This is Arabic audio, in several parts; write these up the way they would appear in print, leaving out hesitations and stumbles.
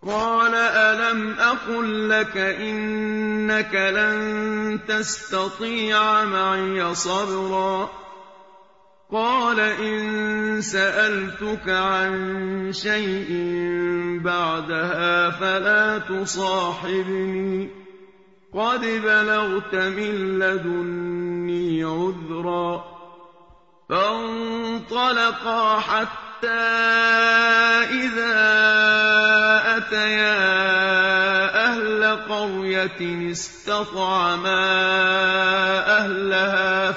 قَالَ أَلَمْ أَقُل لَّكَ إِنَّكَ لَن تَسْتَطِيعَ مَعِيَ صَبْرًا قَالَ إِن سَأَلْتُكَ عَن شَيْءٍ بَعْدَهَا فَلَا تُصَاحِبْنِي قَدْ بَلَغْتَ مِن لَّدُنِّي عُذْرًا فَانطَلَقَا حَتَّىٰ إِذَا أَتَيَا أَهْلَ قَرْيَةٍ اسْتَطْعَمَا أَهْلَهَا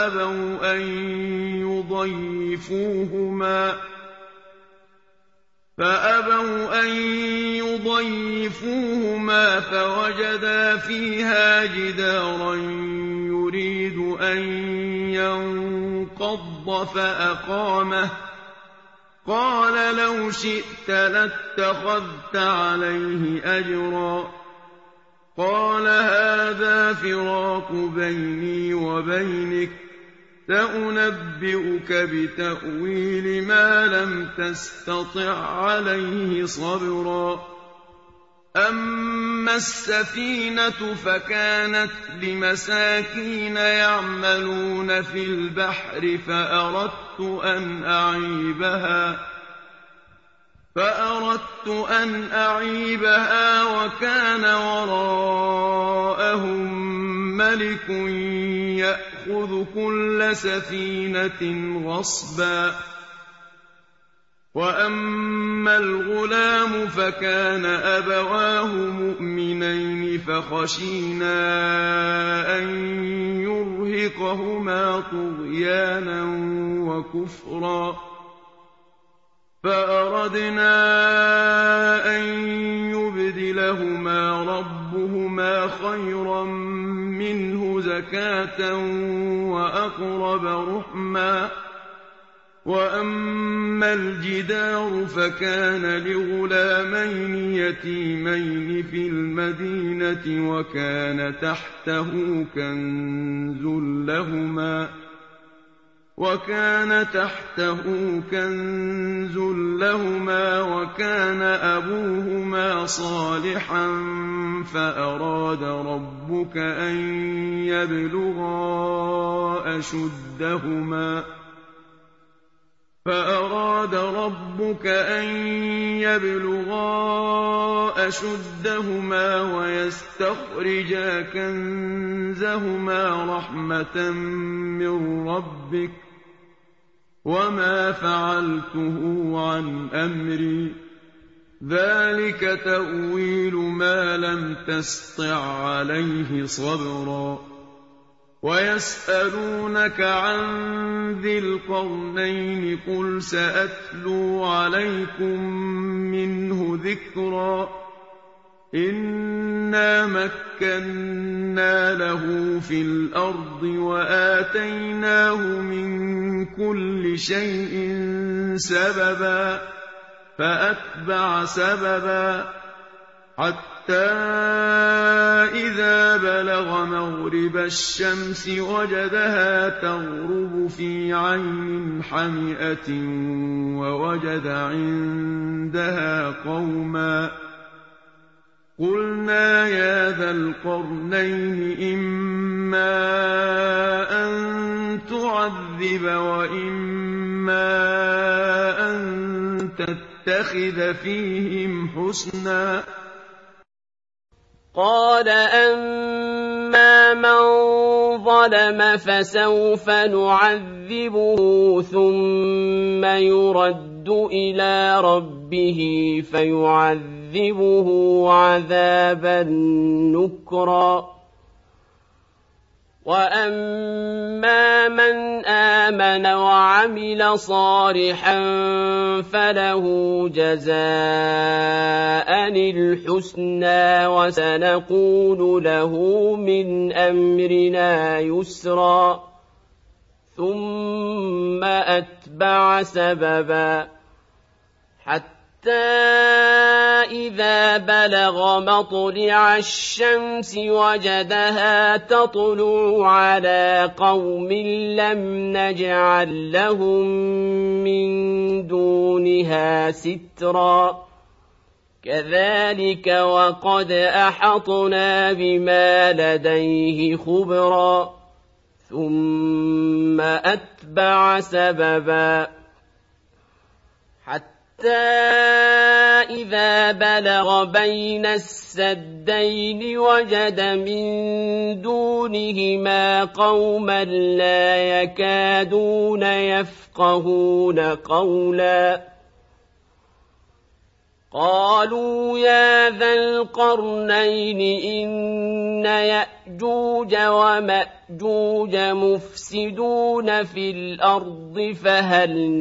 فَأَبَوْا أَن يُضَيِّفُوهُمَا فَوَجَدَا فِيهَا جِدَارًا يُرِيدُ أَن يَنقَضَّ فَأَقَامَهُ قَالَ لَوْ شِئْتَ لَاتَّخَذْتَ عَلَيْهِ أَجْرًا قَالَ هَٰذَا فِرَاقُ بَيْنِي وَبَيْنِكَ سَأُنَبِّئُكَ بِتَأْوِيلِ مَا لَمْ تَسْتَطِع عَّلَيْهِ صَبْرًا أَمَّا السَّفِينَةُ فَكَانَتْ لِمَسَاكِينَ يَعْمَلُونَ فِي الْبَحْرِ فَأَرَدتُّ أَنْ أَعِيبَهَا وَكَانَ وَرَاءَهُم مَّلِكٌ يَأْخُذُ كُلَّ سَفِينَةٍ غَصْبًا وَأَمَّا الْغُلَامُ فَكَانَ أَبَوَاهُ مُؤْمِنَيْنِ فَخَشِينَا أَن يُرْهِقَهُمَا طُغْيَانًا وَكُفْرًا فَأَرَدْنَا أَن يُبْدِلَهُمَا رَبُّهُمَا خَيْرًا مِّنْهُ زَكَاةً وَأَقْرَبَ رُحْمًا وَأَمَّا الْجِدَارُ فَكَانَ لِغُلَامَيْنِ يَتِيمَيْنِ فِي الْمَدِينَةِ وَكَانَ تَحْتَهُ كَنزٌ لَّهُمَا وَكَانَ أَبُوهُمَا صَالِحًا فَأَرَادَ رَبُّكَ أَن يَبْلُغَا أَشُدَّهُمَا وَيَسْتَخْرِجَا كَنزَهُمَا رَحْمَةً مِّن رَّبِّكَ ۚ وَمَا فَعَلْتُهُ عَنْ أَمْرِي ۚ ذَٰلِكَ تَأْوِيلُ مَا لَمْ تَسْطِع عَّلَيْهِ صَبْرًا وَيَسْأَلُونَكَ عَن ذِي الْقَرْنَيْنِ قُلْ سَأَتْلُو عَلَيْكُم مِّنْهُ ذِكْرًا إِنَّا مَكَّنَّا لَهُ فِي الْأَرْضِ وَآتَيْنَاهُ مِن كُلِّ شَيْءٍ سَبَبًا فَأَتْبَعَ سَبَبًا حَتَّىٰ إِذَا بَلَغَ مَغْرِبَ الشَّمْسِ وَجَدَهَا تَغْرُبُ فِي عَيْنٍ حَمِئَةٍ وَوَجَدَ عِندَهَا قَوْمًا قُلْنَا يَا ذَا الْقَرْنَيْنِ إِمَّا أَن تُعَذِّبَ وَإِمَّا أَن تَتَّخِذَ فِيهِمْ حُسْنًا قَالَ أَمَّا مَن ظَلَمَ فَسَوْفَ نُعَذِّبُهُ ثُمَّ يُرَدُّ إِلَىٰ رَبِّهِ فَيُعَذِّبُهُ عَذَابًا نُّكْرًا وَأَمَّا مَنْ آمَنَ وَعَمِلَ صَالِحًا فَلَهُ جَزَاءً الْحُسْنَىٰ وَسَنَقُولُ لَهُ مِنْ أَمْرِنَا يُسْرًا ثُمَّ أَتْبَعَ سَبَبًا حَتَّىٰ إِذَا بَلَغَ مَطْلِعَ الشَّمْسِ وَجَدَهَا تَطْلُعُ عَلَىٰ قَوْمٍ لَّمْ نَجْعَل لَّهُم مِّن دُونِهَا سِتْرًا كذلك وقد أحطنا بما لديه خبرا ثم أتبع سببا حتى إذا بلغ بين السدين وجد من دونهما قوما لا يكادون يفقهون قولا قالوا يا ذا القرنين إن يأجوج ومأجوج مفسدون في الأرض فهل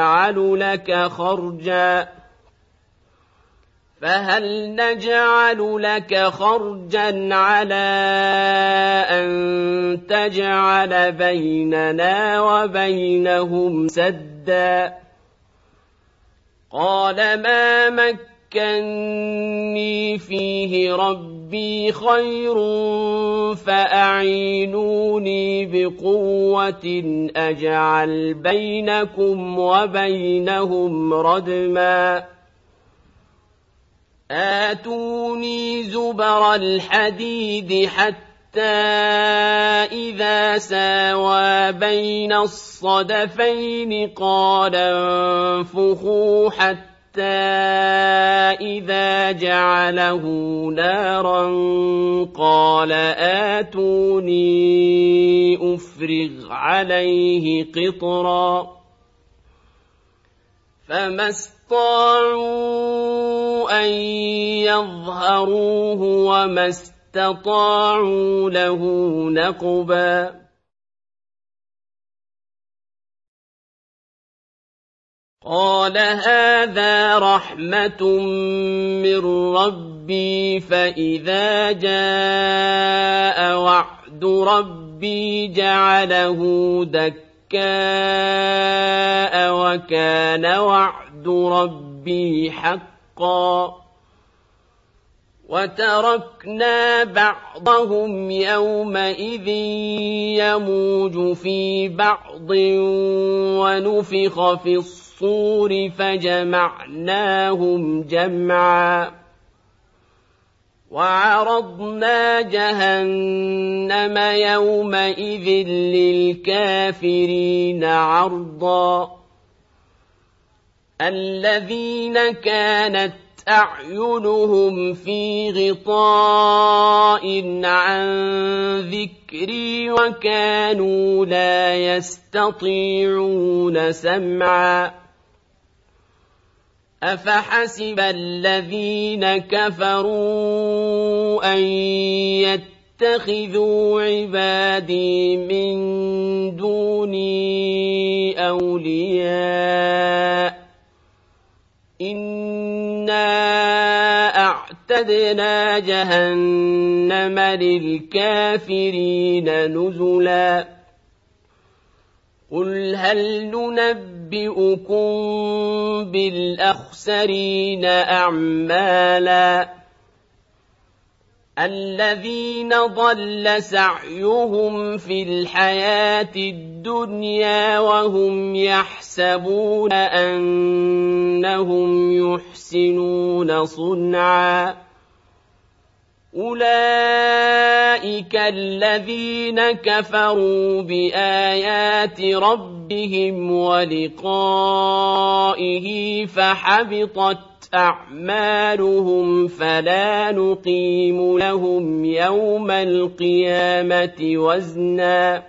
نجعل لك خرجا على أن تجعل بيننا وبينهم سدا قال ما مكني فيه ربي خير فأعينوني بقوة أجعل بينكم وبينهم ردما آتوني زبر الحديد حتى إذا ساوى بين الصدفين قال انفخوا حتى إذا جعله نارا قال آتوني أفرغ عليه قطرا فما استطاعوا أن يظهروه وما استطاعوا له نقبا قال هذا رحمة من ربي فإذا جاء وعد ربي جعله دكاء وكان وعد ربي حقا وتركنا بعضهم يومئذ يموج في بعض ونفخ في الصور فجمعناهم جمعا وعرضنا جهنم يومئذ للكافرين عرضا الذين كانت أعينهم في غطاء عن ذكري وكانوا لا يستطيعون سمعا أفحسب الذين كفروا أن يتخذوا عبادي من دوني أولياء إنا أعتدنا جهنم للكافرين نزلا قل هل ننبئكم بالأخسرين أعمالا الذين ضل سعيهم في الحياة الدنيا وهم يحسبون أنهم يحسنون صنعا أولئك الذين كفروا بآيات ربهم ولقائه فحبطت أعمالهم فلا نقيم لهم يوم القيامة وزنا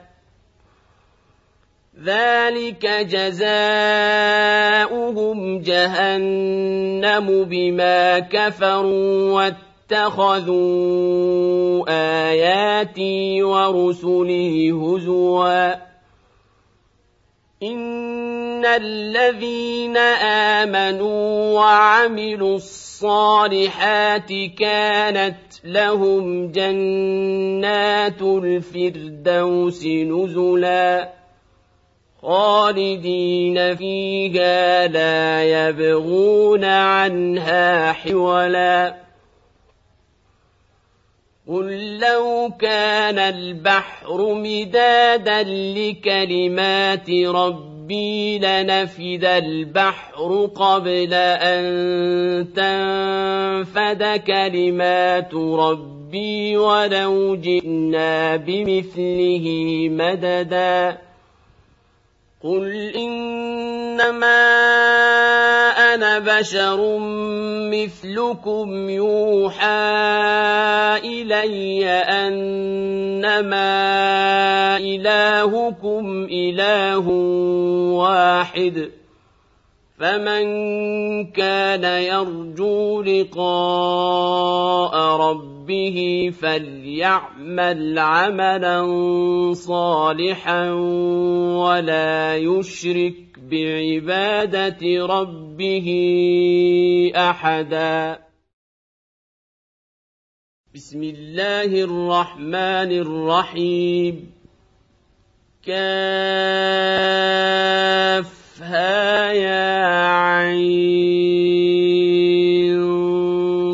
ذلك جزاؤهم جهنم بما كفروا واتخذوا آياتي ورسلي هزوا إن الذين آمنوا وعملوا الصالحات كانت لهم جنات الفردوس نزلا خالدين فيها لا يبغون عنها حولا قل لو كان البحر مدادا لكلمات ربي ربي لنفد البحر قبل أن تنفد كلمات ربي ولو جئنا بمثله مددا قل إنما أنا بشر مثلكم يوحى إلي أنما إلهكم إله واحد فمن كان يرجو لقاء ربه فليعمل عملا صالحا ولا يشرك بعبادة ربه أحدا. بسم الله الرحمن الرحيم. كافها يا عين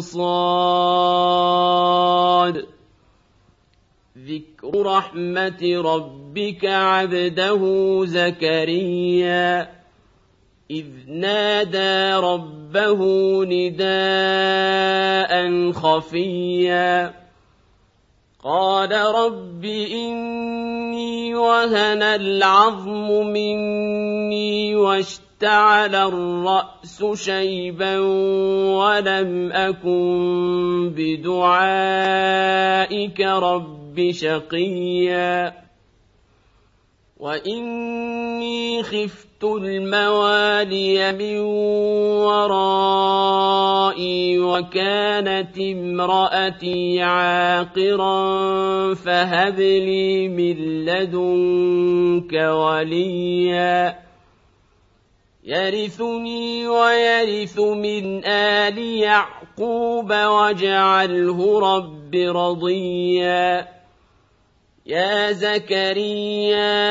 صاد. ذكر رحمة ربك عبده زكريا إذ نادى ربه نداء خفيا قال رب إني وهن العظم مني واشتعل الرأس شيبا ولم أكن بدعائك رب شقيا وإني خفت الموالي من ورائي وكانت امرأتي عاقرا فهب لي من لدنك وليا يرثني ويرث من آل يعقوب واجعله رب رضيا. يا زكريا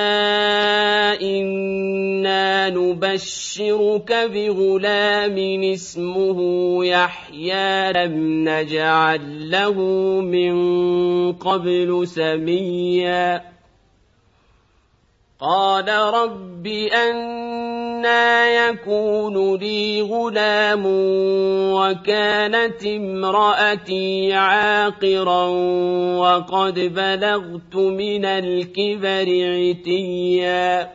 إنا نبشرك بغلام اسمه يحيى لم نجعل له من قبل سميا قال رب أنى يكون لي غلام وكانت امرأتي عاقرا وقد بلغت من الكبر عتيا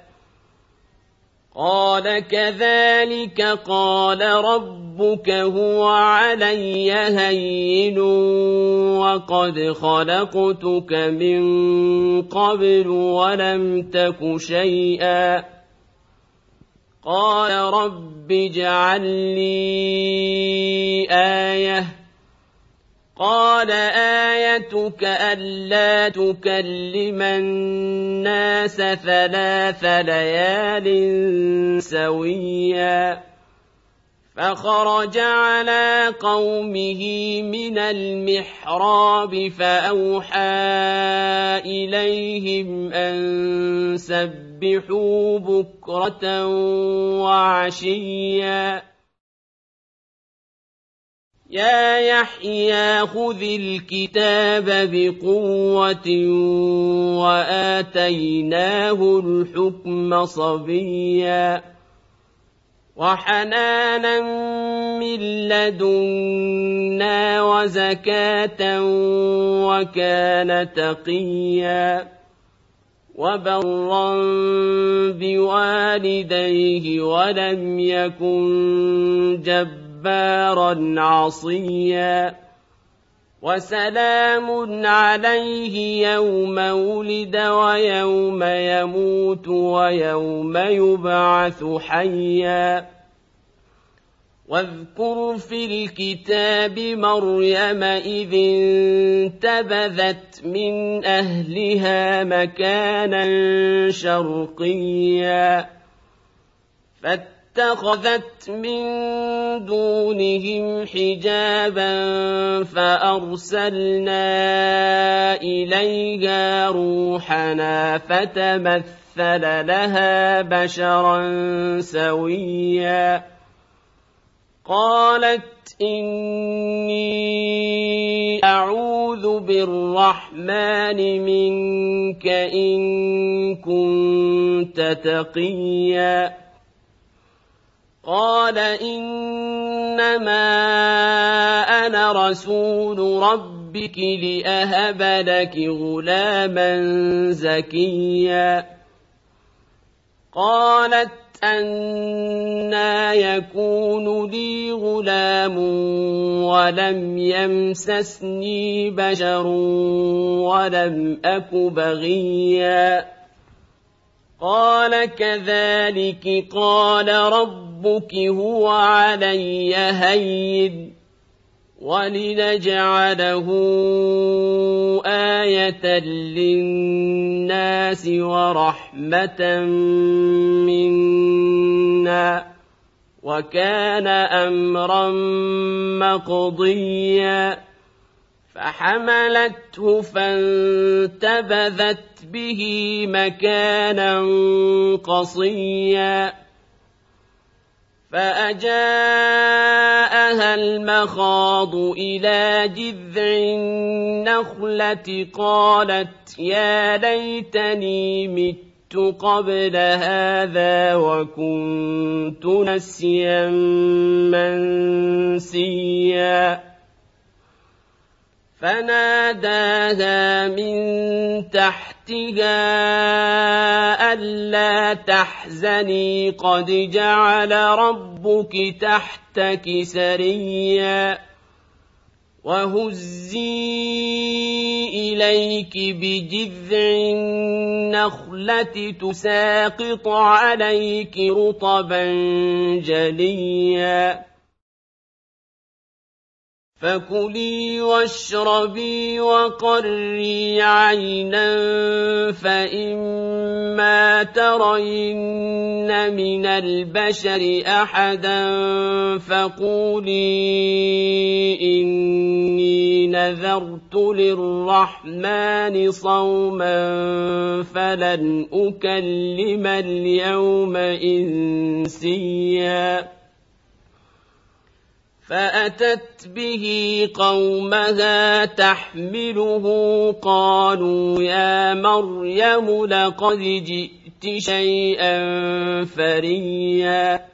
قال كذلك قال ربك هو علي هين وقد خلقتك من قبل ولم تك شيئا قال رب اجعل لي آية قال آيتك ألا تكلم الناس 3 ليال سويا فخرج على قومه من المحراب فأوحى إليهم أن سبحوا بكرة وعشيا يا يحيى خذ الكتاب بقوة وآتيناه الحكم صبيا وحنانا من لدنا وزكاة وكان تقيا وبرا بوالديه ولم يكن جبارا عصيا وسلام عليه يوم ولد ويوم يموت ويوم يبعث حيا واذكر في الكتاب مريم إذ انتبذت من أهلها مكانا شرقيا فاتخذت من دونهم حجابا فأرسلنا إليها روحنا فتمثل لها بشرا سويا قالت إني أعوذ بالرحمن منك إن كنت تقيا قال إنما أنا رسول ربك لأهب لك غلاما زكيا قالت أنى يكون لي غلام ولم يمسسني بشر ولم أك بغيا قال كذلك قال ربك هو علي هين ولنجعله آية للناس ورحمة منا وكان أمرا مقضيا فحملته فانتبذت به مكانا قصيا فأجاءها المخاض إلى جذع النخلة قالت يا ليتني مت قبل هذا وكنت نسيا منسيا فناداها من تحتها ألا تحزني قد جعل ربك تحتك سريا وهزي إليك بجذع النخلة تساقط عليك رطبا جنيا فكلي واشربي وقري عينا فإما ترين من البشر أحدا فقولي إني نذرت للرحمن صوما فلن أكلم اليوم إنسيا فأتت به قومها تحمله قالوا يا مريم لقد جئت شيئا فريا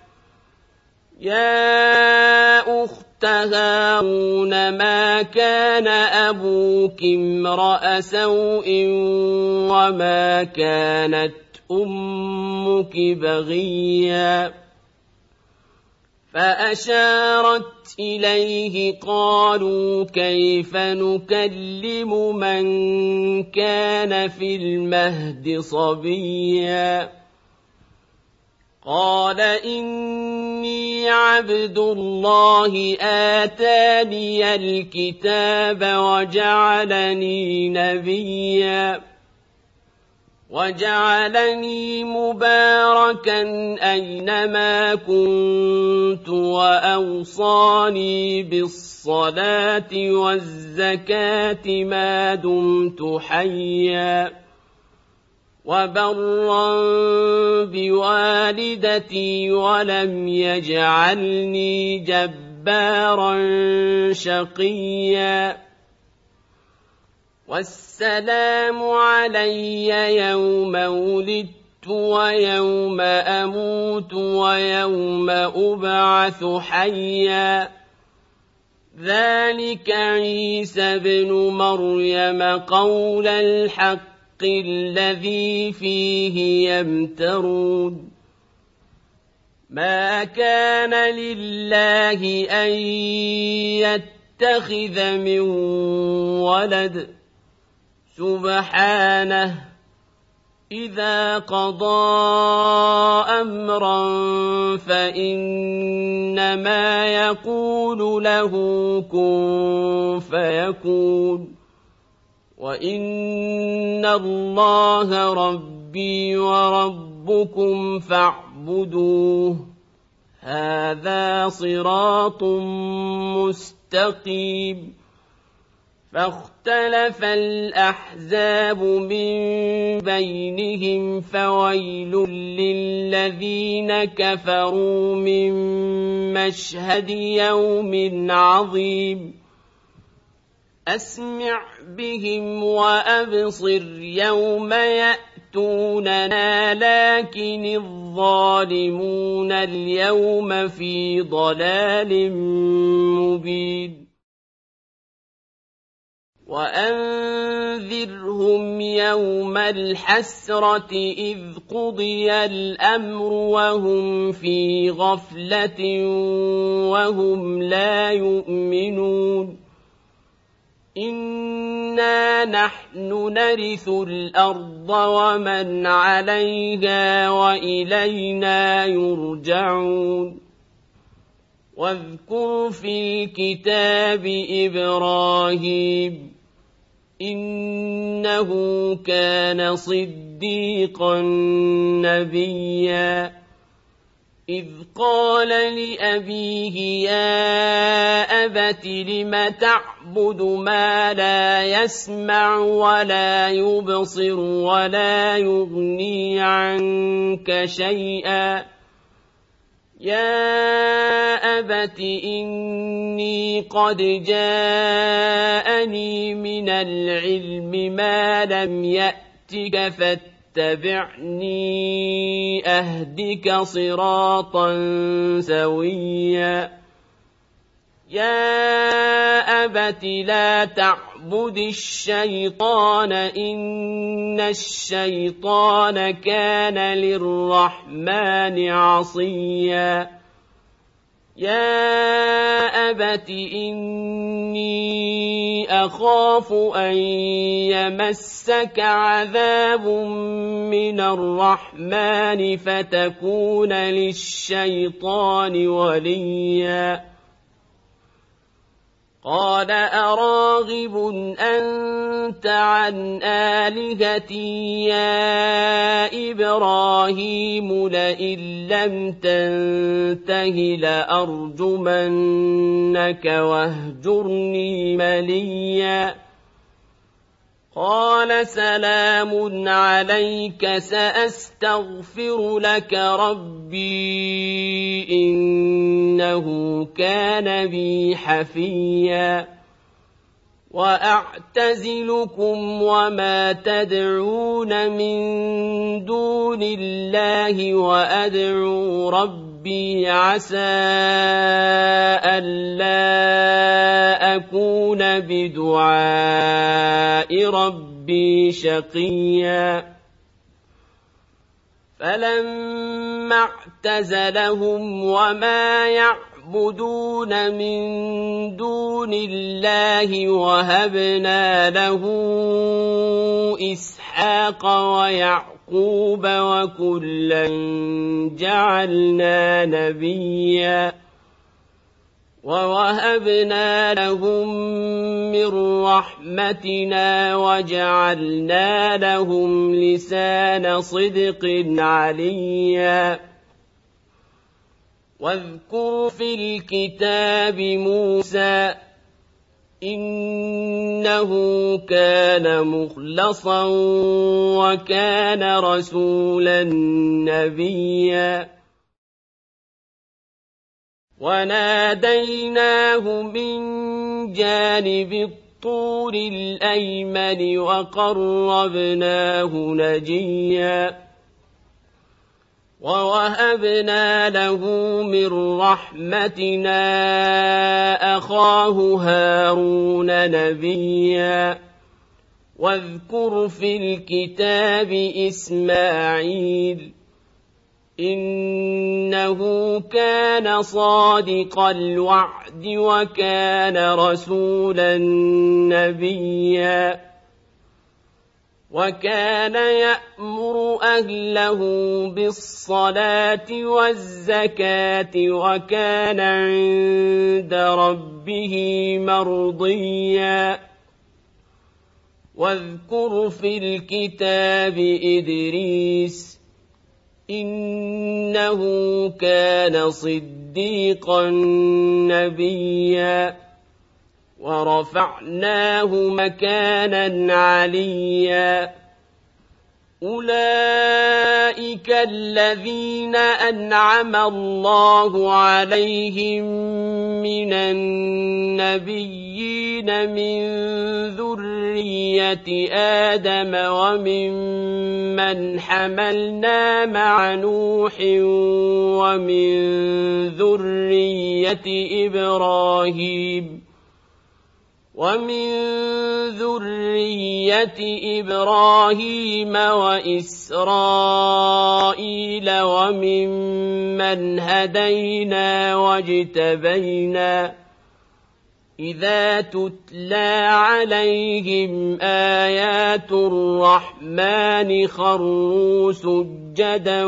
يا أخت هارون ما كان أبوك امرأ سوء وما كانت أمك بغيا فأشارت إليه قالوا كيف نكلم من كان في المهد صبيا قال إني عبد الله آتاني الكتاب وجعلني نبيا وجعلني مباركا أينما كنت وأوصاني بالصلاة والزكاة ما دمت حيا وبرا بوالدتي ولم يجعلني جبارا شقيا والسلام علي يوم ولدت ويوم أموت ويوم أبعث حيا ذلك عيسى بن مريم قول الحق الذي فيه يمترون ما كان لله أن يتخذ من ولد سبحانه إذا قضى أمرا فإنما يقول له كن فيكون وإن الله ربي وربكم فاعبدوه هذا صراط مستقيم فاختلف الأحزاب من بينهم فويل للذين كفروا من مشهد يوم عظيم أسمع بهم وأبصر يوم يأتوننا لكن الظالمون اليوم في ضلال مبين وأنذرهم يوم الحسرة إذ قضي الأمر وهم في غفلة وهم لا يؤمنون إنا نحن نرث الأرض ومن عليها وإلينا يرجعون واذكر في الكتاب إبراهيم إنه كان صديقا نبيا إذ قال لأبيه يا أبت لم تعبد ما لا يسمع ولا يبصر ولا يغني عنك شيئا يا أبت إني قد جاءني من العلم ما لم يأتك فاتبعني أهدك صراطا سويا يا أبت لا تعبد الشيطان إن الشيطان كان للرحمن عصيا يا أبت إني أخاف أن يمسك عذاب من الرحمن فتكون للشيطان وليا قال أراغب أنت عن آلهتي يا إبراهيم لئن لم تنته لأرجمنك واهجرني مليا قال سلام عليك سأستغفر لك ربي إنه كان بي حفيا وأعتزلكم وما تدعون من دون الله وأدعو ربي عسى ألا أكون بدعاء ربي شقيا فلما اعتزلهم وما يعبدون من دون الله وهبنا له إسحاق ويعقوب وكلا جعلنا نبيا ووهبنا لهم من رحمتنا وجعلنا لهم لسان صدق عليا واذكر في الكتاب موسى إنه كان مخلصا وكان رسولا نبيا وناديناه من جانب الطور الأيمن وقربناه نجيا ووهبنا له من رحمتنا أخاه هارون نبيا واذكر في الكتاب إسماعيل إنه كان صادق الوعد وكان رسولا نبيا وكان يأمر أهله بالصلاة والزكاة وكان عند ربه مرضيا واذكر في الكتاب إدريس إنه كان صديقا نبيا ورفعناه مكانا عليا أولئك الذين أنعم الله عليهم من النبيين من ذرية آدم وممن حملنا مع نوح ومن ذرية إبراهيم وإسرائيل وممن هدينا واجتبينا إذا تتلى عليهم آيات الرحمن خروا سجدا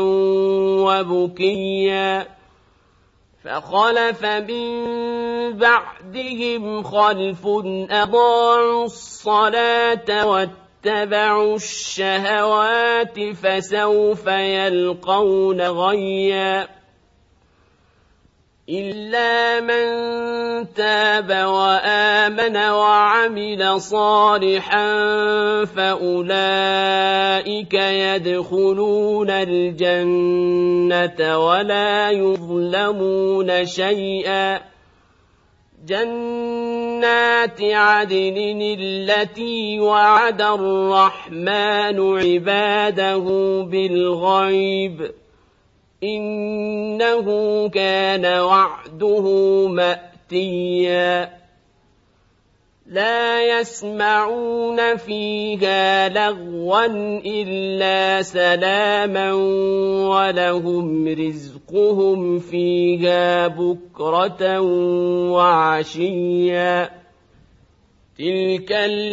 وبكيا فخلف من بعدهم خلف أضاعوا الصلاة واتبعوا الشهوات فسوف يلقون غيا إلا من تاب وآمن وعمل صالحا فأولئك يدخلون الجنة ولا يظلمون شيئا جنات عدن التي وعد الرحمن عباده بالغيب إنه كان وعده مأتيا لا يسمعون فيها لغوا إلا سلاما ولهم رزقهم فيها بكرة وعشيا تلك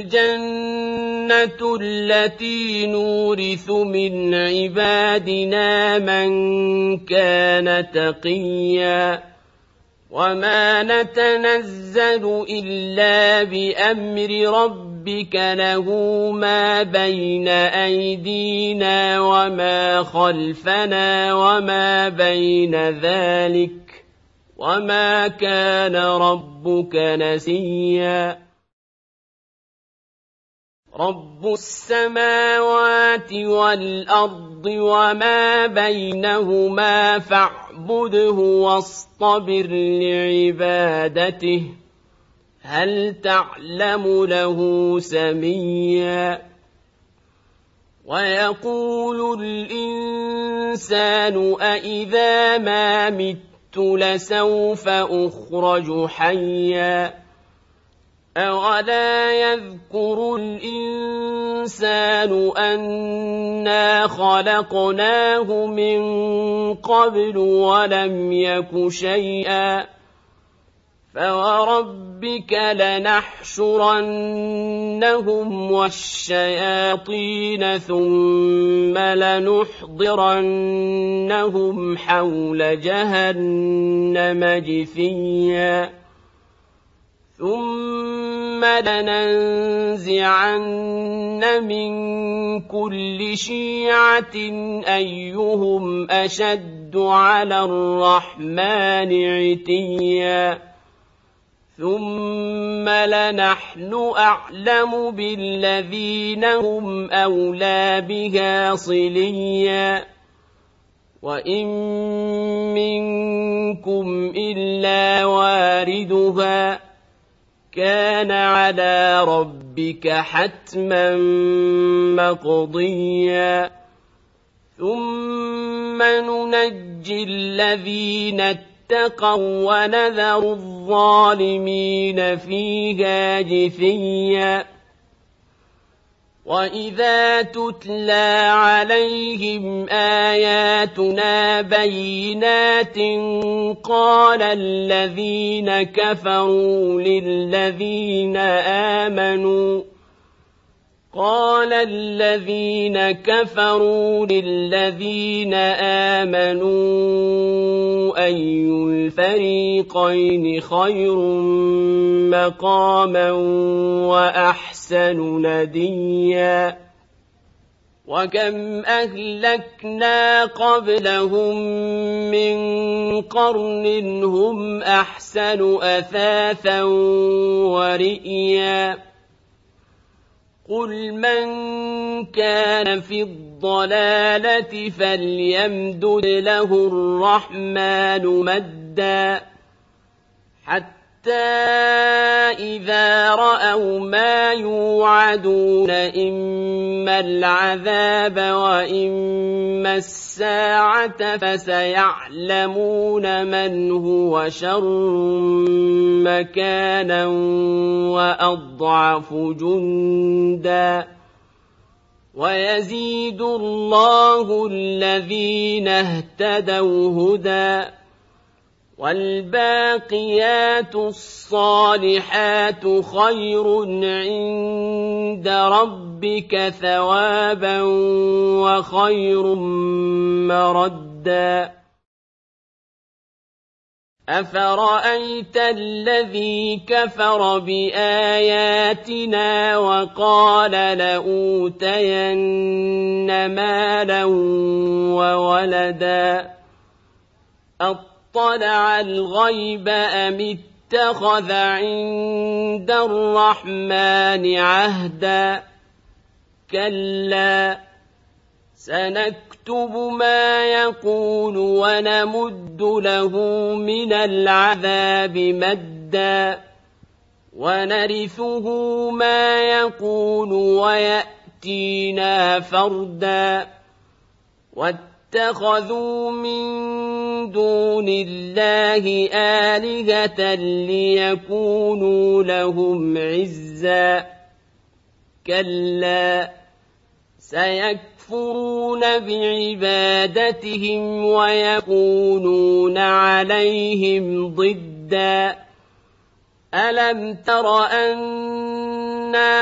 الجنة التي نورث من عبادنا من كان تقيا وما نتنزل إلا بأمر ربك له ما بين أيدينا وما خلفنا وما بين ذلك وما كان ربك نسيا رب السماوات والأرض وما بينهما فاعبده واصطبر لعبادته هل تعلم له سميا ويقول الإنسان أإذا ما مت لسوف أخرج حيا أولا يذكر الإنسان أنا خلقناه من قبل ولم يك شيئا فوربك لنحشرنهم والشياطين ثم لنحضرنهم حول جهنم جثيا ثم لننزعن من كل شيعة أيهم أشد على الرحمن عتيا ثم لنحن أعلم بالذين هم أولى بها صليا وإن منكم إلا واردها كان على ربك حتما مقضيا ثم ننجي الذين اتقوا ونذر الظالمين فيها جثيا وإذا تتلى عليهم آياتنا بينات قال الذين كفروا للذين آمنوا أي الفريقين خير مقاما وأحسن نديا وكم أهلكنا قبلهم من قرن هم أحسن أثاثا ورئيا قل من كان في الضلالة فليمدد له الرحمن مدا حتى إذا رأوا ما يوعدون إما العذاب وإما الساعة فسيعلمون من هو شر مكانا وأضعف جندا ويزيد الله الذين اهتدوا هدى والباقيات الصالحات خير عند ربك ثوابا وخير مردا أفرأيت الذي كفر بآياتنا وقال لأوتين مالا وولدا اطلع الغيب أم اتخذ عند الرحمن عهدا كلا سنكتب ما يقول ونمد له من العذاب مدا ونرثه ما يقول ويأتينا فردا واتخذوا من دون الله آلهة ليكونوا لهم عزا كلا سيكفرون بعبادتهم ويكونون عليهم ضدا ألم تر أنا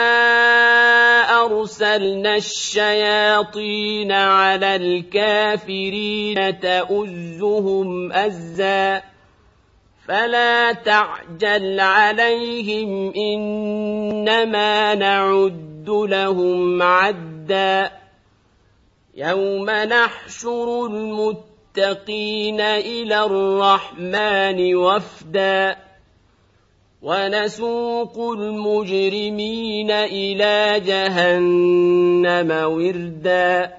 أرسلنا الشياطين على الكافرين تؤزهم أزا فلا تعجل عليهم إنما نعد لهم عدا يوم نحشر المتقين إلى الرحمن وفدا ونسوق المجرمين إلى جهنم وردا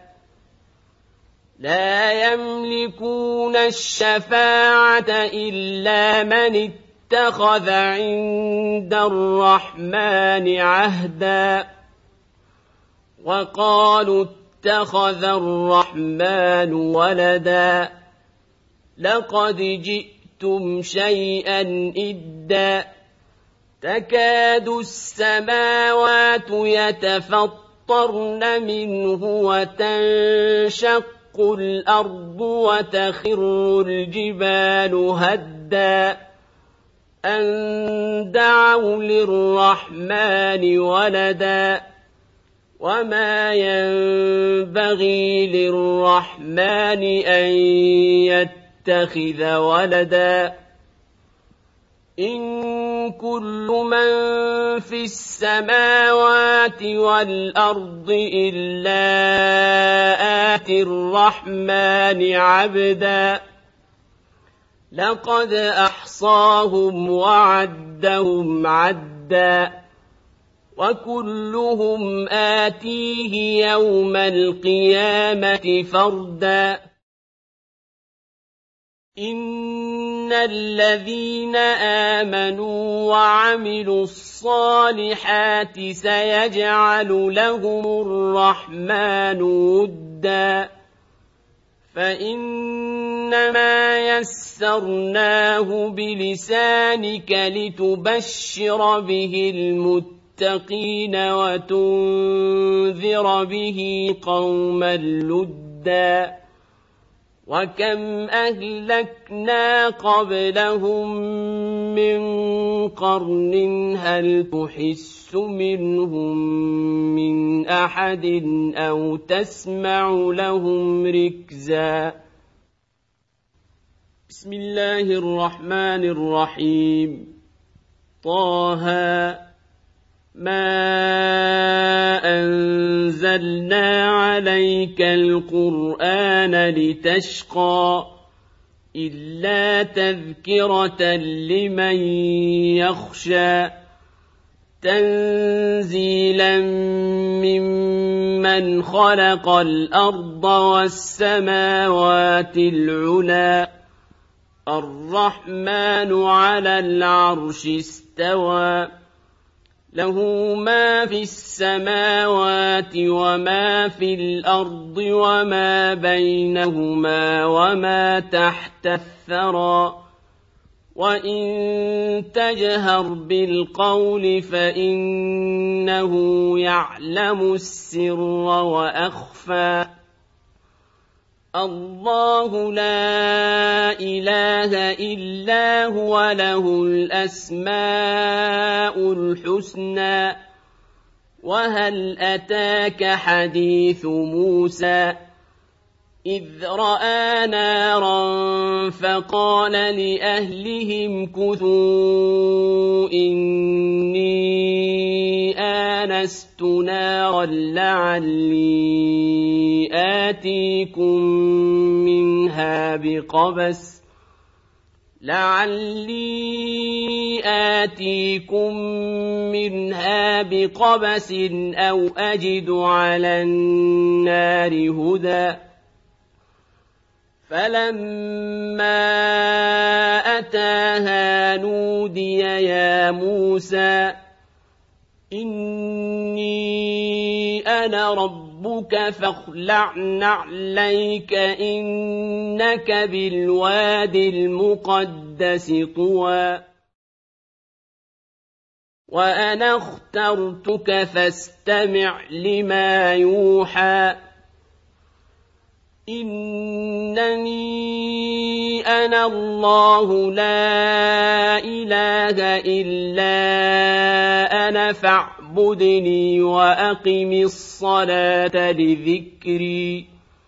لا يملكون الشفاعة إلا من اتخذ عند الرحمن عهدا وقالوا اتخذ الرحمن ولدا لقد جئتم شيئا إدا تكاد السماوات يتفطرن منه وتنشق الأرض وتخر الجبال هدا أن دعوا للرحمن ولدا وما ينبغي للرحمن أن يتخذ ولدا إن كل من في السماوات والأرض إلا آتي الرحمن عبدا لقد أحصاهم وعدهم عدا وكلهم آتيه يوم القيامة فردا إن الذين آمنوا وعملوا الصالحات سيجعل لهم الرحمن ودا فإنما يسرناه بلسانك لتبشر به المتقين وتنذر به قوما لدا وكم أهلكنا قبلهم من قرن هل تحس منهم من أحد أو تسمع لهم ركزا بسم الله الرحمن الرحيم طه ما أنزلنا عليك القرآن لتشقى إلا تذكرة لمن يخشى تنزيلا ممن خلق الأرض والسماوات العلى الرحمن على العرش استوى له ما في السماوات وما في الأرض وما بينهما وما تحت الثرى وإن تجهر بالقول فإنه يعلم السر وأخفى الله لا إله إلا هو له الأسماء الحسنى وهل أتاك حديث موسى إذ رأى نارا فقال لأهلهم كثوا إني آنست نارا لعلي آتيكم منها بقبس أو أجد على النار هدى فلما أتاها نودي يا موسى إني أنا ربك فاخلع نعليك إنك بالواد المقدس طوى وأنا اخترتك فاستمع لما يوحى إنني أنا الله لا إله إلا أنا فاعبدني وأقم الصلاة لذكري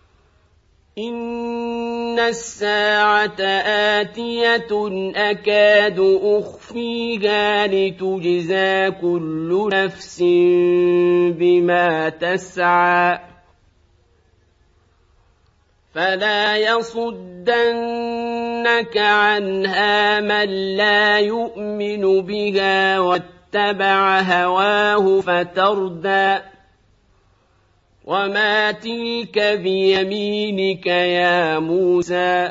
إن الساعة آتية أكاد أخفيها لتجزى كل نفس بما تسعى فلا يصدنك عنها من لا يؤمن بها واتبع هواه فتردى وما تلك بيمينك يا موسى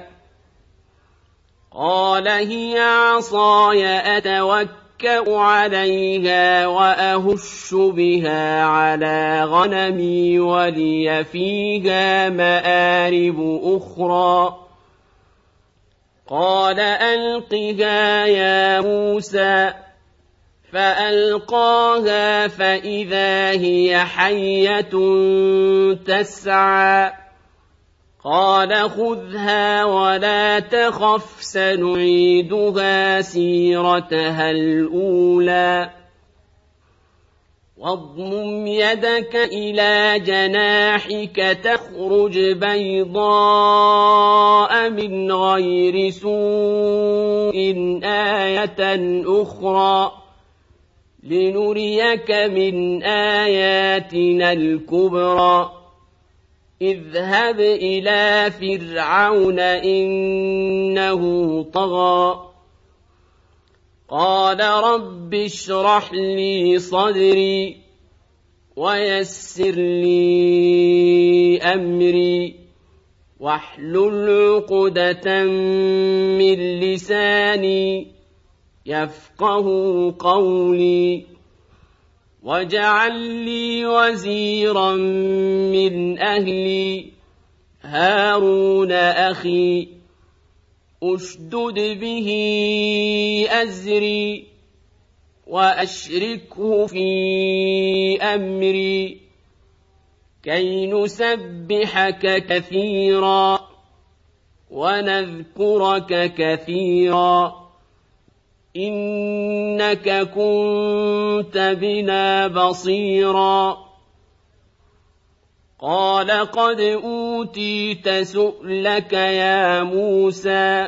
قال هي عصاي أتوكأ عليها وأهش بها على غنمي ولي فيها مآرب أخرى قال ألقها يا موسى فألقاها فإذا هي حية تسعى قال خذها ولا تخف سنعيدها سيرتها الأولى واضمم يدك إلى جناحك تخرج بيضاء من غير سوء آية أخرى لنريك من آياتنا الكبرى اذهب إلى فرعون إنه طغى قال رب اشرح لي صدري ويسر لي أمري واحلل عقدة من لساني يفقه قولي واجعل لي وزيرا من أهلي هارون أخي أشدد به أزري وأشركه في أمري كي نسبحك كثيرا ونذكرك كثيرا إنك كنت بنا بصيرا قال قد أوتيت سؤلك يا موسى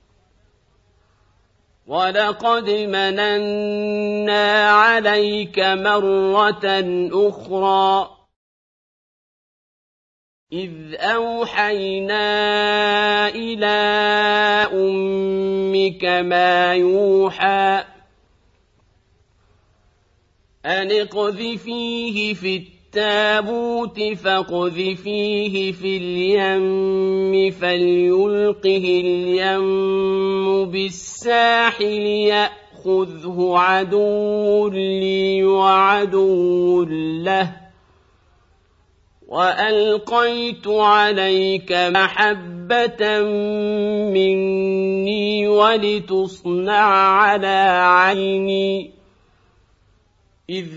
ولقد مننا عليك مرة أخرى إذ أوحينا إلى أمك ما يوحى أن اقذفيه في التابوت فاقذفيه في اليم فليلقه اليم بالساحل يأخذه عدو لي وعدو له وألقيت عليك محبة مني ولتصنع على عيني إذ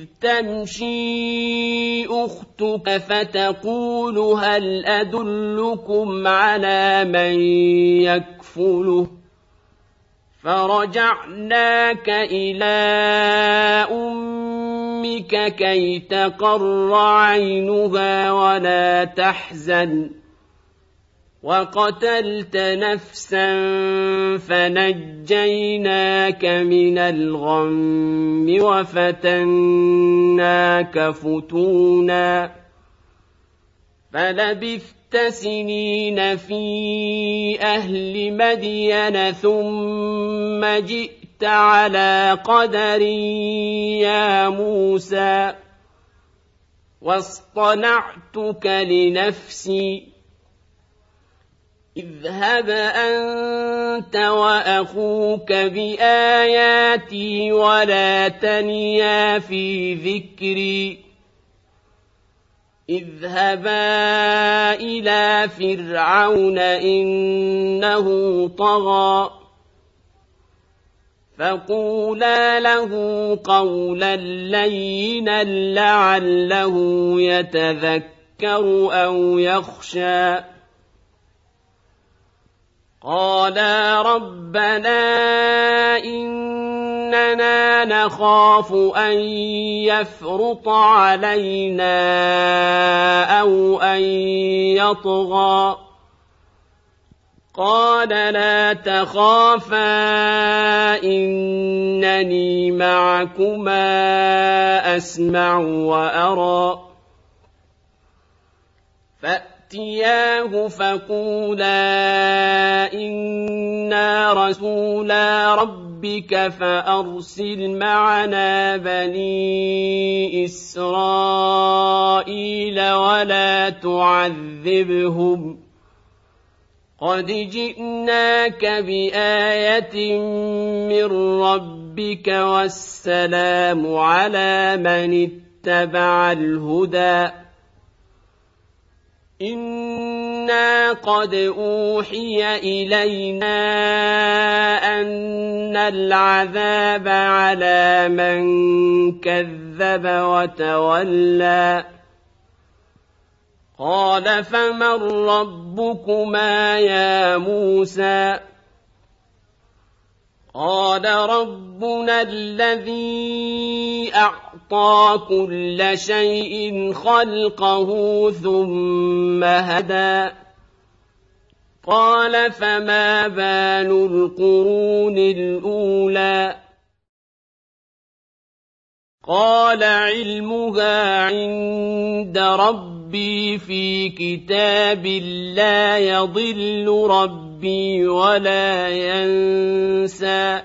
تمشي أختك فتقول هل أدلكم على من يكفله فرجعناك إلى أمك كي تقر عينها ولا تحزن وقتلت نفسا فنجيناك من الغم وفتناك فتونا فلبثت سنين في أهل مدين ثم جئت على قدر يا موسى واصطنعتك لنفسي اذهب أنت وأخوك بآياتي ولا تنيا في ذكري اذهبا إلى فرعون إنه طغى فقولا له قولا لينا لعله يتذكر أو يخشى قالا ربنا إننا نخاف أن يفرط علينا أو أن يطغى قال لا تخافا إنني معكما أسمع وأرى فأتياه فقولا إنا رسولا ربك فأرسل معنا بني إسرائيل ولا تعذبهم قد جئناك بآية من ربك والسلام على من اتبع الهدى إنا قد أوحي إلينا أن العذاب على من كذب وتولى قال فمن ربكما يا موسى قال ربنا الذي أعطى كل شيء خلقه ثم هدى قال فما بال القرون الأولى قال علمها عند ربي في كتاب لا يضل ربي ولا ينسى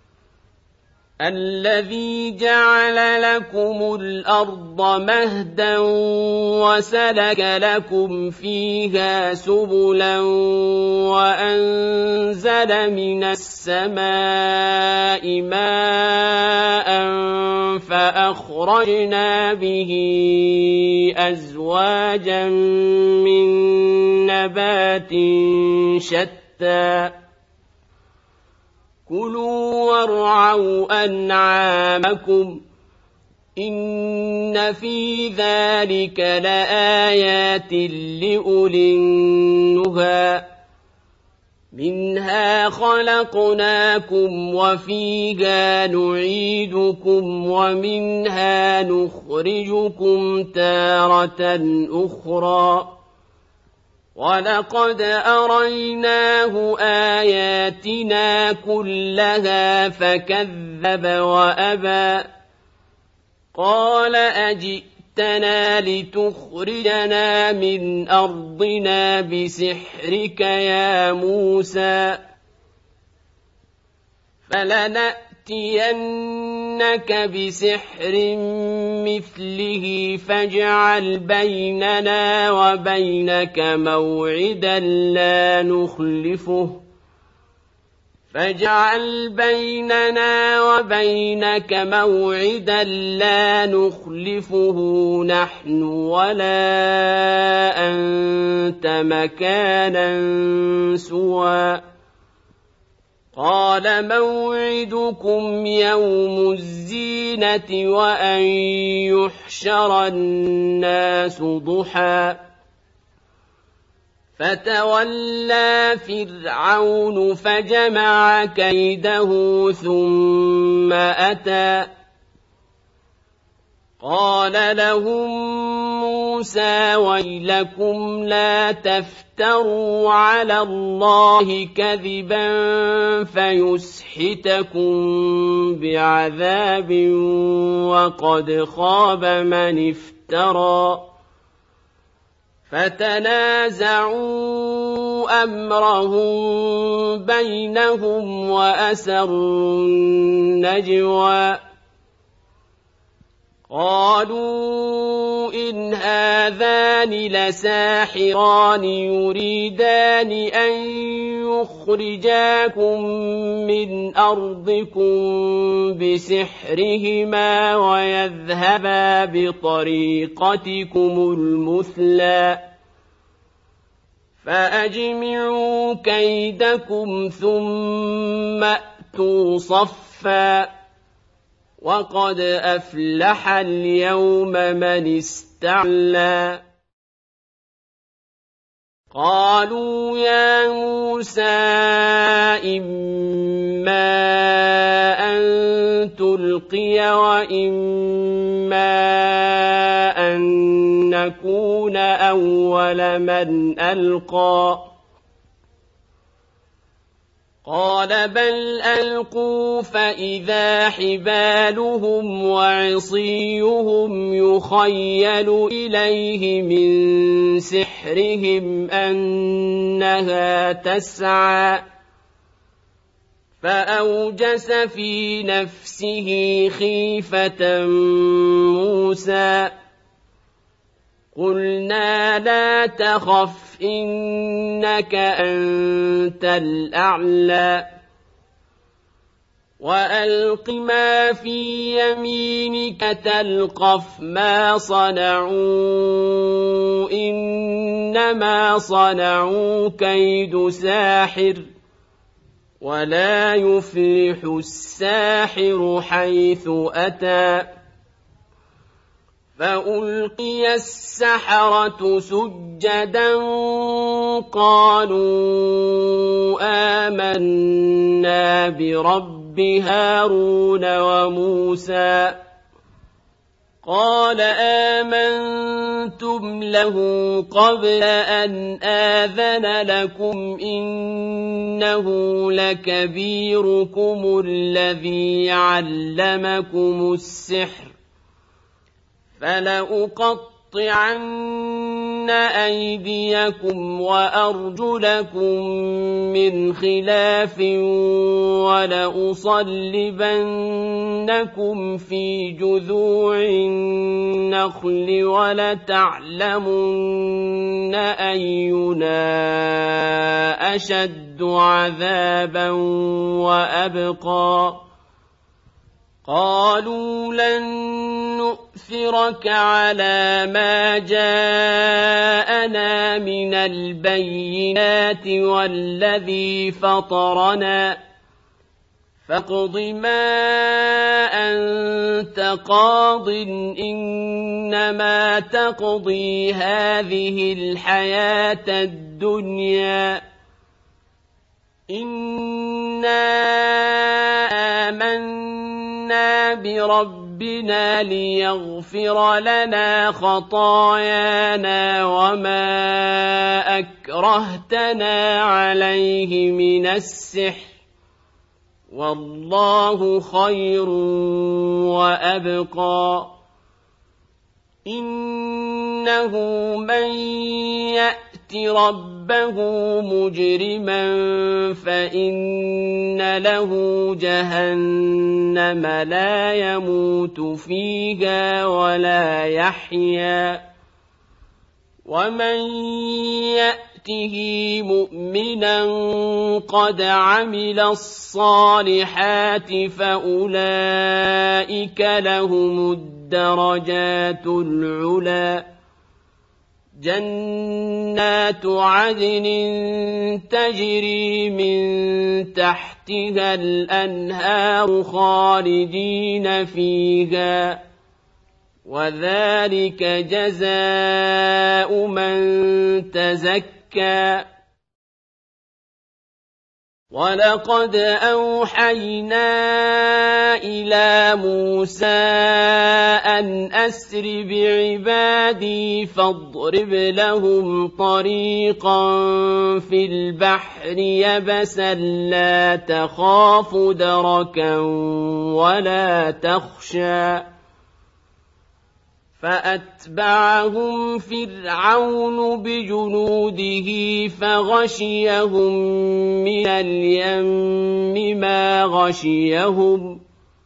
الذي جعل لكم الأرض مهدا وسلك لكم فيها سبلا وأنزل من السماء ماء فأخرجنا به أزواجا من نبات شتى كلوا وارعوا أنعامكم إن في ذلك لآيات لأولي النهى منها خلقناكم وفيها نعيدكم ومنها نخرجكم تارة أخرى ولقد أريناه آياتنا كلها فكذب وأبى قال أجئتنا لتخرجنا من أرضنا بسحرك يا موسى فلنأتينك لَنَأْتِيَنَّكَ بِسِحْرٍ مِثْلِهِ فَاجْعَلْ بَيْنَنَا وَبَيْنَكَ مَوْعِدًا لَّا نُخْلِفُهُ نَحْنُ وَلَا أَنتَ مَكَانًا سُوًى قَالَ مَوْعِدُكُمْ يَوْمُ الزِّينَةِ وَأَن يُحْشَرَ النَّاسُ ضُحًى فَتَوَلَّىٰ فِرْعَوْنُ فَجَمَعَ كَيْدَهُ ثُمَّ أَتَىٰ قَالَ لَهُم مُّوسَىٰ وَيْلَكُمْ لَا تَفْتَرُوا عَلَى اللَّهِ كَذِبًا فَيُسْحِتَكُم بِعَذَابٍ وَقَدْ خَابَ مَنِ افْتَرَىٰ فَتَنَازَعُوا أَمْرَهُم بَيْنَهُمْ وَأَسَرُّوا النَّجْوَىٰ قَالُوا إِنْ هَٰذَانِ لَسَاحِرَانِ يُرِيدَانِ أَن يُخْرِجَاكُم مِّنْ أَرْضِكُم بِسِحْرِهِمَا وَيَذْهَبَا بِطَرِيقَتِكُمُ الْمُثْلَىٰ فَأَجْمِعُوا كَيْدَكُمْ ثُمَّ أْتُوا صَفًّا وَقَدْ أَفْلَحَ الْيَوْمَ مَنِ اسْتَعْلَىٰ قَالُوا يَا مُوسَىٰ إِمَّا أَن تُلْقِيَ وَإِمَّا أَن نَّكُونَ أَوَّلَ مَنْ أَلْقَىٰ قَالَ بَلْ أَلْقُوا فَإِذَا حِبَالُهُمْ وَعِصِيُّهُمْ يُخَيَّلُ إِلَيْهِ مِن سِحْرِهِمْ أَنَّهَا تَسْعَىٰ فَأَوْجَسَ فِي نَفْسِهِ خِيفَةً مُّوسَىٰ قُلْنَا لَا تَخَفْ إِنَّكَ أَنتَ الْأَعْلَىٰ وَأَلْقِ مَا فِي يَمِينِكَ تَلْقَفْ مَا صَنَعُوا إِنَّمَا صَنَعُوا كَيْدُ سَاحِرٍ وَلَا يُفْلِحُ السَّاحِرُ حَيْثُ أَتَىٰ فَأُلْقِيَ السَّحَرَةُ سُجَّدًا قَالُوا آمَنَّا بِرَبِّ هَارُونَ وَمُوسَىٰ قَالَ آمَنتُمْ لَهُ قَبْلَ أَنْ آذَنَ لَكُمْ إِنَّهُ لَكَبِيرُكُمُ الَّذِي عَلَّمَكُمُ السِّحْرَ فَلَأُقَطِّعَنَّ أَيْدِيَكُمْ وَأَرْجُلَكُم مِّنْ خِلَافٍ وَلَأُصَلِّبَنَّكُمْ فِي جُذُوعِ النَّخْلِ وَلَتَعْلَمُنَّ أَيُّنَا أَشَدُّ عَذَابًا وَأَبْقَىٰ قَالُوا لَن نُّؤْثِرَكَ عَلَىٰ مَا جَاءَنَا مِنَ الْبَيِّنَاتِ وَالَّذِي فَطَرَنَا فَاقْضِ مَا أَنتَ قَاضٍ إِنَّمَا تَقْضِي هَٰذِهِ الْحَيَاةَ الدُّنْيَا إِنَّا آمَنَّا بِرَبِّنَا لِيَغْفِرَ لَنَا خَطَايَانَا وَمَا أَكْرَهْتَنَا عَلَيْهِ مِنَ السِّحْرِ وَاللَّهُ خَيْرٌ وَأَبْقَىٰ إِنَّهُ مَن يَأْتِ ربه مجرما فإن له جهنم لا يموت فيها ولا يحيا ومن يأته مؤمنا قد عمل الصالحات فأولئك لهم الدرجات العلى جنات عدن تجري من تحتها الأنهار خالدين فيها وذلك جزاء من تزكى ولقد أوحينا إلى موسى أن أسر بعبادي فاضرب لهم طريقا في البحر يبسا لا تخاف دركا ولا تخشى فأتبعهم فرعون بجنوده فغشيهم من اليم ما غشيهم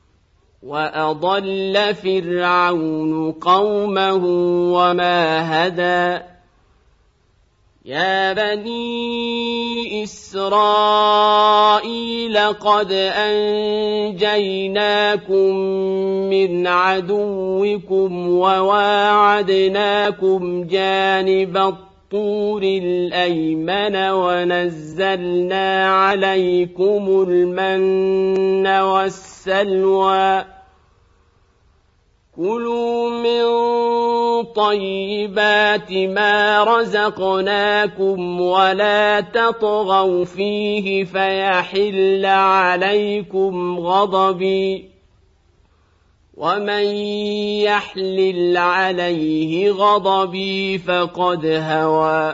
وأضل فرعون قومه وما هدى يا بني إسرائيل قد أنجيناكم من عدوكم وواعدناكم جانب الطور الأيمن ونزلنا عليكم المن والسلوى كلوا من طيبات ما رزقناكم ولا تطغوا فيه فيحل عليكم غضبي ومن يحلل عليه غضبي فقد هوى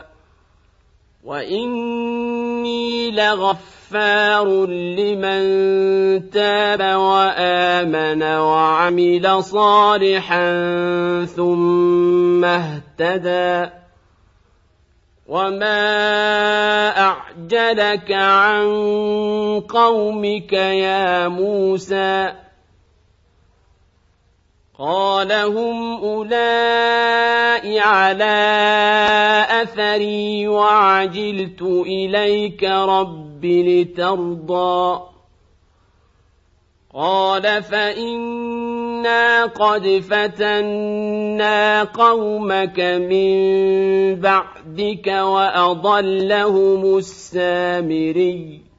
وإني لغفار لمن تاب وآمن وعمل صالحا ثم اهتدى وما أعجلك عن قومك يا موسى قال هم أولئك على أثري وعجلت إليك رب لترضى قال فإنا قد فتنا قومك من بعدك وأضلهم السامري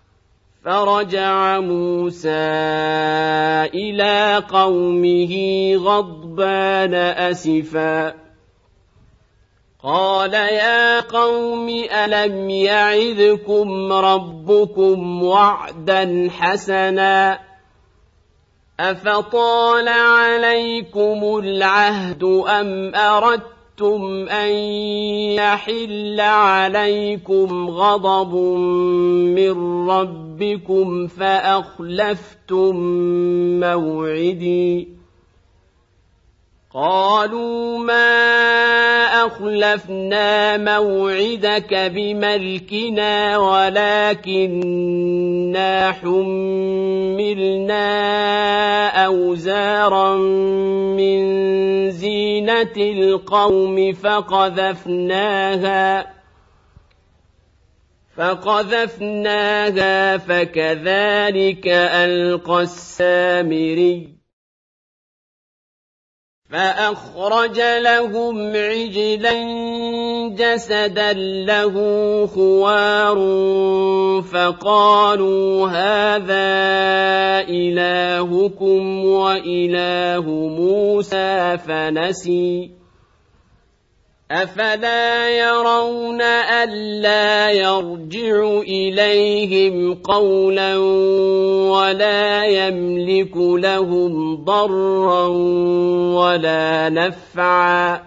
فرجع موسى إلى قومه غضبان أسفا قال يا قوم ألم يعدكم ربكم وعدا حسنا أفطال عليكم العهد أم أردتم أن يحل عليكم غضب من ربكم فأخلفتم موعدي قالوا ما أخلفنا موعدك بملكنا ولكننا حملنا أوزارا من زينة القوم فقذفناها فكذلك ألقى السامري فأخرج لهم عجلا جسدا له خوار فقالوا هذا إلهكم وإله موسى فنسي أفلا يرون ألا يرجع إليهم قولا ولا يملك لهم ضرا ولا نفعا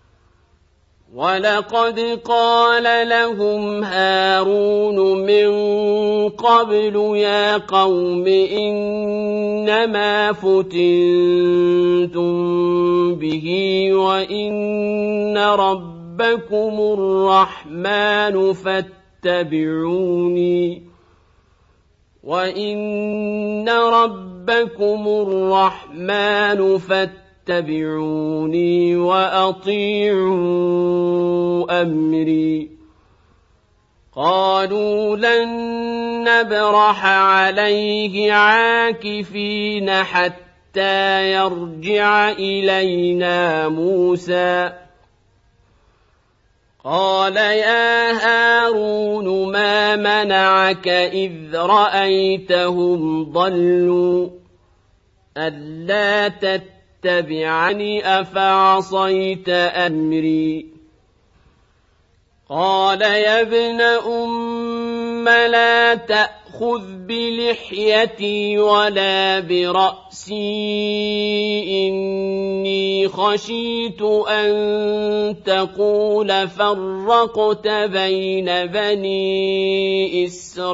ولقد قال لهم هارون من قبل يا قوم إنما فتنتم به وإن ربكم ربكم الرحمن فاتبعوني وإن ربكم الرحمن فاتبعوني وأطيعوا أمري قالوا لن نبرح عليه عاكفين حتى يرجع إلينا موسى قال يا هارون ما منعك إذ رأيتهم ضلوا ألا تتبعني أفعصيت أمري قال يا ابن أم لا تأخذ بلحيتي ولا برأسي إني خشيت أن تقول فرقت بين بني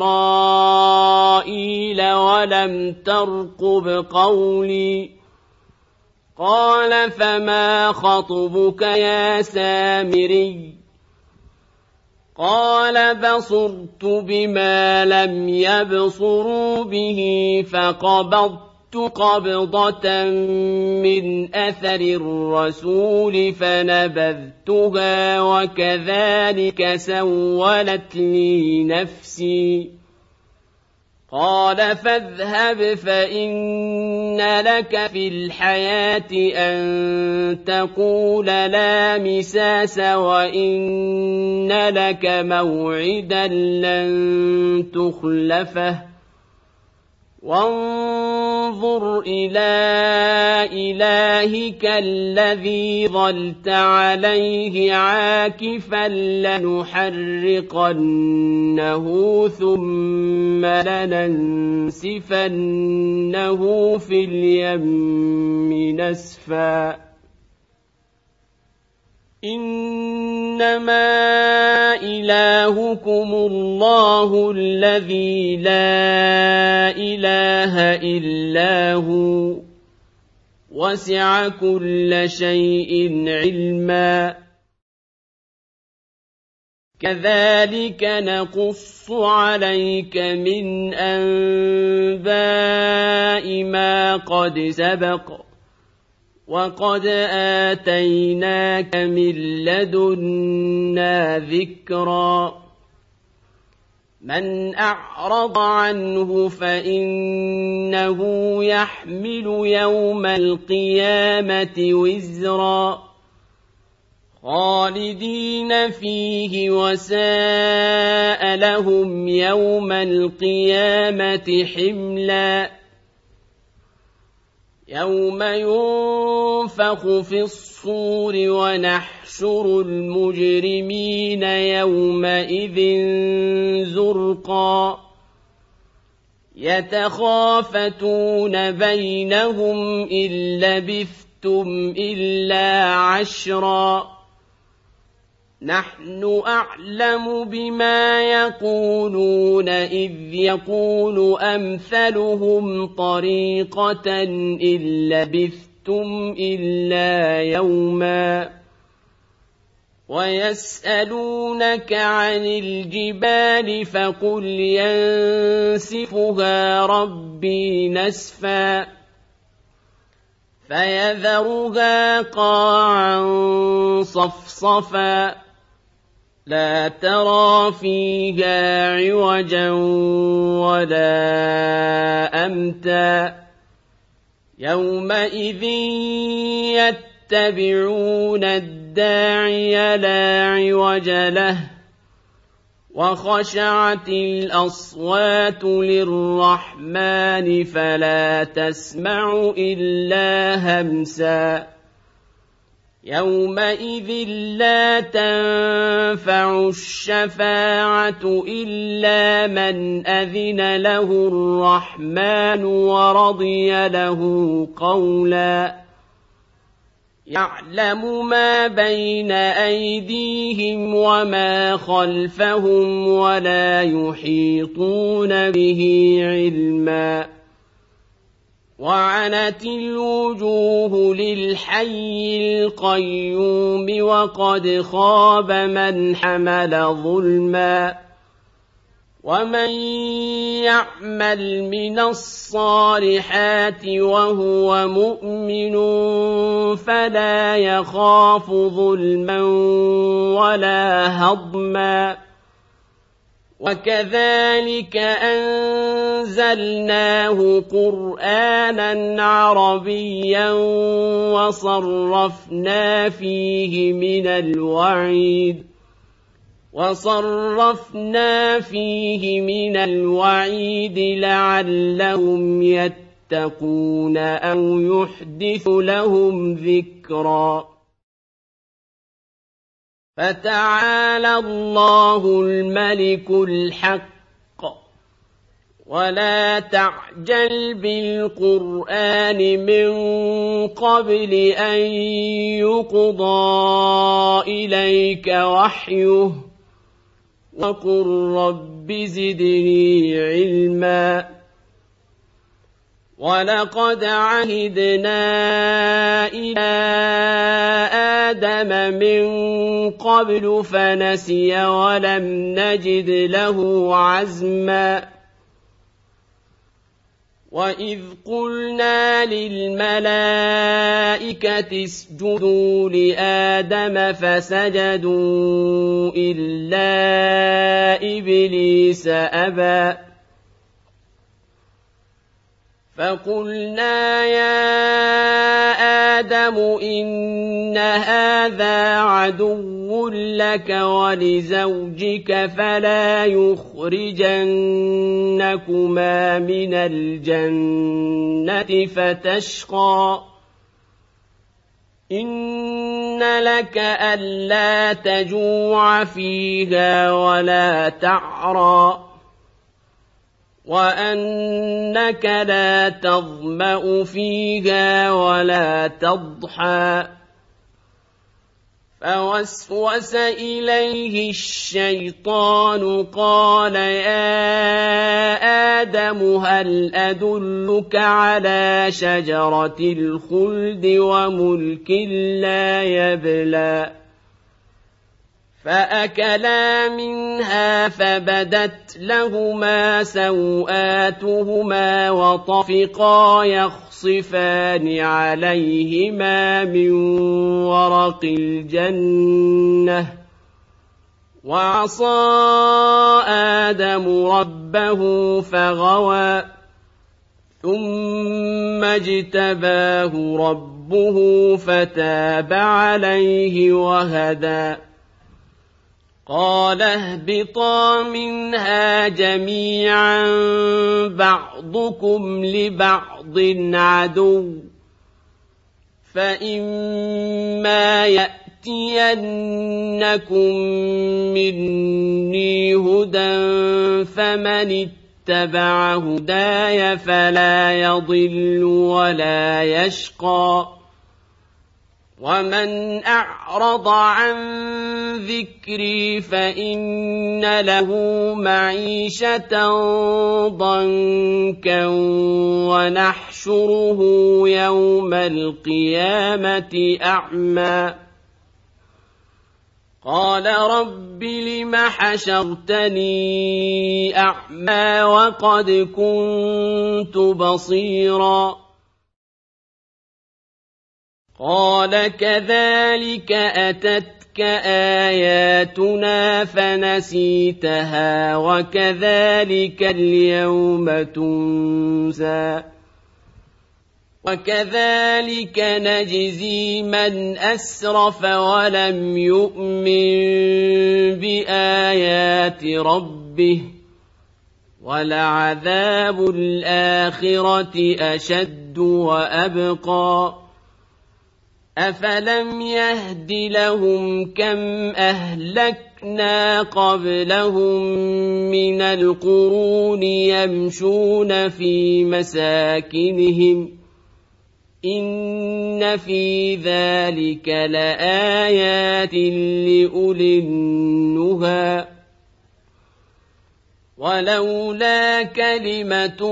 إسرائيل ولم ترقب قولي قال فما خطبك يا سامري قال بصرت بما لم يبصروا به فقبضت قبضة من أثر الرسول فنبذتها وكذلك سولت لي نفسي قال فاذهب فإن لك في الحياة أن تقول لا مساس وإن لك موعدا لن تخلفه وانظر إلى إلهك الذي ظلت عليه عاكفا لنحرقنه ثم لننسفنه في اليم نسفا إنما إلهكم الله الذي لا إله إلا هو وسع كل شيء علما كذلك نقص عليك من أنباء ما قد سبق وقد آتيناك من لدنا ذكرا من أعرض عنه فإنه يحمل يوم القيامة وزرا خالدين فيه وساء لهم يوم القيامة حملا يوم ينفخ في الصور ونحشر المجرمين يومئذ زرقا يتخافتون بينهم إن لبثتم إلا عشرا نحن أعلم بما يقولون إذ يقول أمثلهم طريقة إن لبثتم إلا يوما ويسألونك عن الجبال فقل ينسفها ربي نسفا فيذرها قاعا صفصفا لا ترى فيها عوجا ولا أمتا يومئذ يتبعون الداعي لا عوج له وخشعت الأصوات للرحمن فلا تسمع إلا همسا يومئذ لا تنفع الشفاعة إلا من أذن له الرحمن ورضي له قولا يعلم ما بين أيديهم وما خلفهم ولا يحيطون به علما وعنت الوجوه للحي القيوم وقد خاب من حمل ظلما ومن يعمل من الصالحات وهو مؤمن فلا يخاف ظلما ولا هضما وكذلك أنزلناه قرآنا عربيا وصرفنا فيه من الوعيد لعلهم يتقون أو يحدث لهم ذكرا فتعالى الله الملك الحق ولا تعجل بالقرآن من قبل أن يقضى إليك وحيه وقل رب زدني علما ولقد عهدنا إلى آدم من قبل فنسي ولم نجد له عزما وإذ قلنا للملائكة اسجدوا لآدم فسجدوا إلا إبليس أبى فقلنا يا آدم إن هذا عدو لك ولزوجك فلا يخرجنكما من الجنة فتشقى إن لك ألا تجوع فيها ولا تعرى وأنك لا تظمأ فيها ولا تضحى فوسوس إليه الشيطان قال يا آدم هل أدلك على شجرة الخلد وملك لا يبلى فأكلا منها فبدت لهما سوآتهما وطفقا يخصفان عليهما من ورق الجنة وعصى آدم ربه فغوى ثم اجتباه ربه فتاب عليه وهدى قال اهبطا منها جميعا بعضكم لبعض عدو فإما يأتينكم مني هدى فمن اتبع هداي فلا يضل ولا يشقى ومن أعرض عن ذكري فإن له معيشة ضنكا ونحشره يوم القيامة أعمى قال رب لم حشرتني أعمى وقد كنت بصيرا قال كذلك أتتك آياتنا فنسيتها وكذلك اليوم تنسى وكذلك نجزي من أسرف ولم يؤمن بآيات ربه ولعذاب الآخرة أشد وأبقى أفلم يهد لهم كم أهلكنا قبلهم من القرون يمشون في مساكنهم إن في ذلك لآيات لأولي النهى ولولا كلمة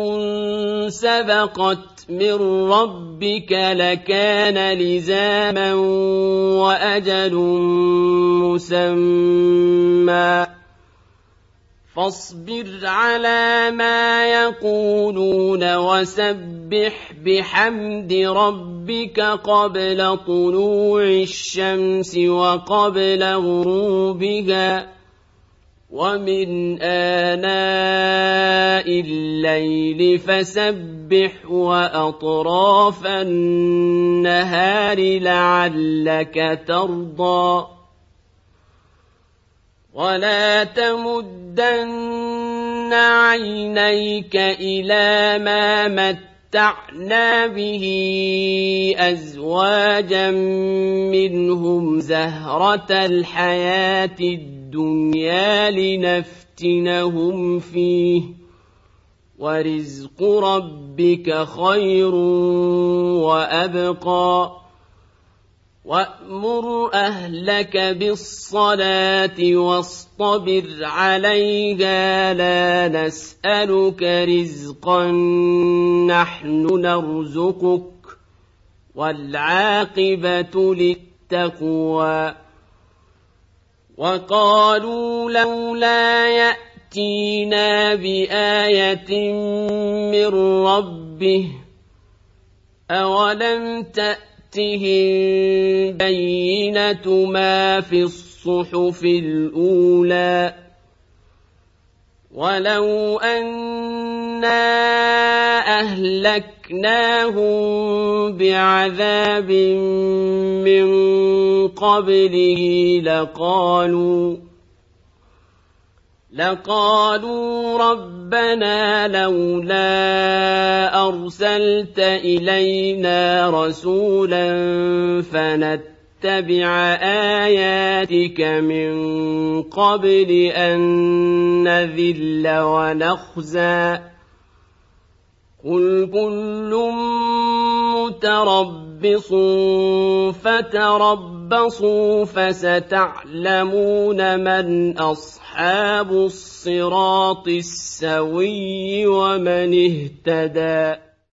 سبقت من ربك لكان لزاما وأجل مسمى فاصبر على ما يقولون وسبح بحمد ربك قبل طلوع الشمس وقبل غروبها ومن آناء الليل فسبح وأطراف النهار لعلك ترضى ولا تمدن عينيك إلى ما متعنا به أزواجا منهم زهرة الحياة الدنيا لنفتنهم فيه ورزق ربك خير وأبقى وأمر أهلك بالصلاة واصطبر عليها لا نسألك رزقا نحن نرزقك والعاقبة للتقوى وقالوا لولا يأتينا بآية من ربه أولم تأتهم بينة ما في الصحف الأولى ولو أنا أهلكناهم بعذاب من قبله لقالوا ربنا لولا أرسلت إلينا رسولا فنتبع آياتك من قبل أن نذل ونخزى قل كل متربص فتربصوا فستعلمون من أصحاب الصراط السوي ومن اهتدى